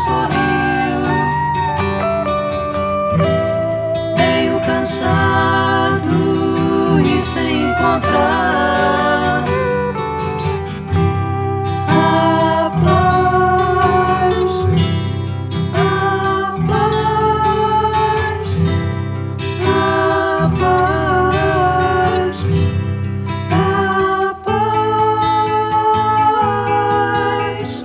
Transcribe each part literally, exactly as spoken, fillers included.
sorriu. Veio cansado e sem encontrar a paz, a paz, a paz, a paz.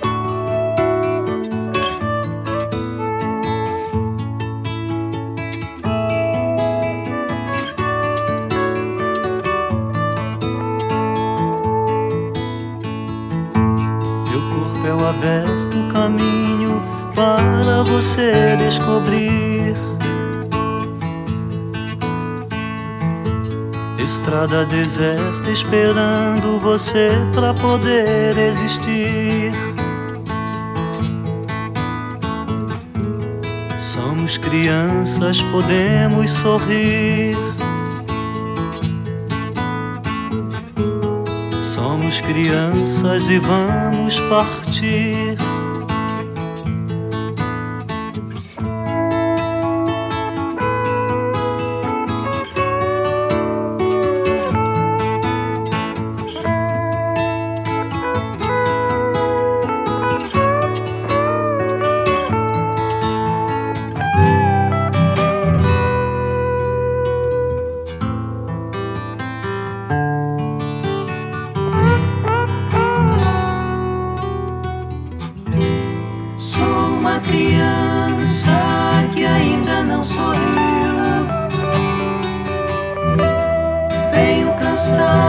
Meu corpo é o aberto caminho para você descobrir. Estrada deserta esperando você pra poder existir. Somos crianças, podemos sorrir. Somos crianças e vamos partir. Sou uma criança que ainda não sorriu. Venho cansado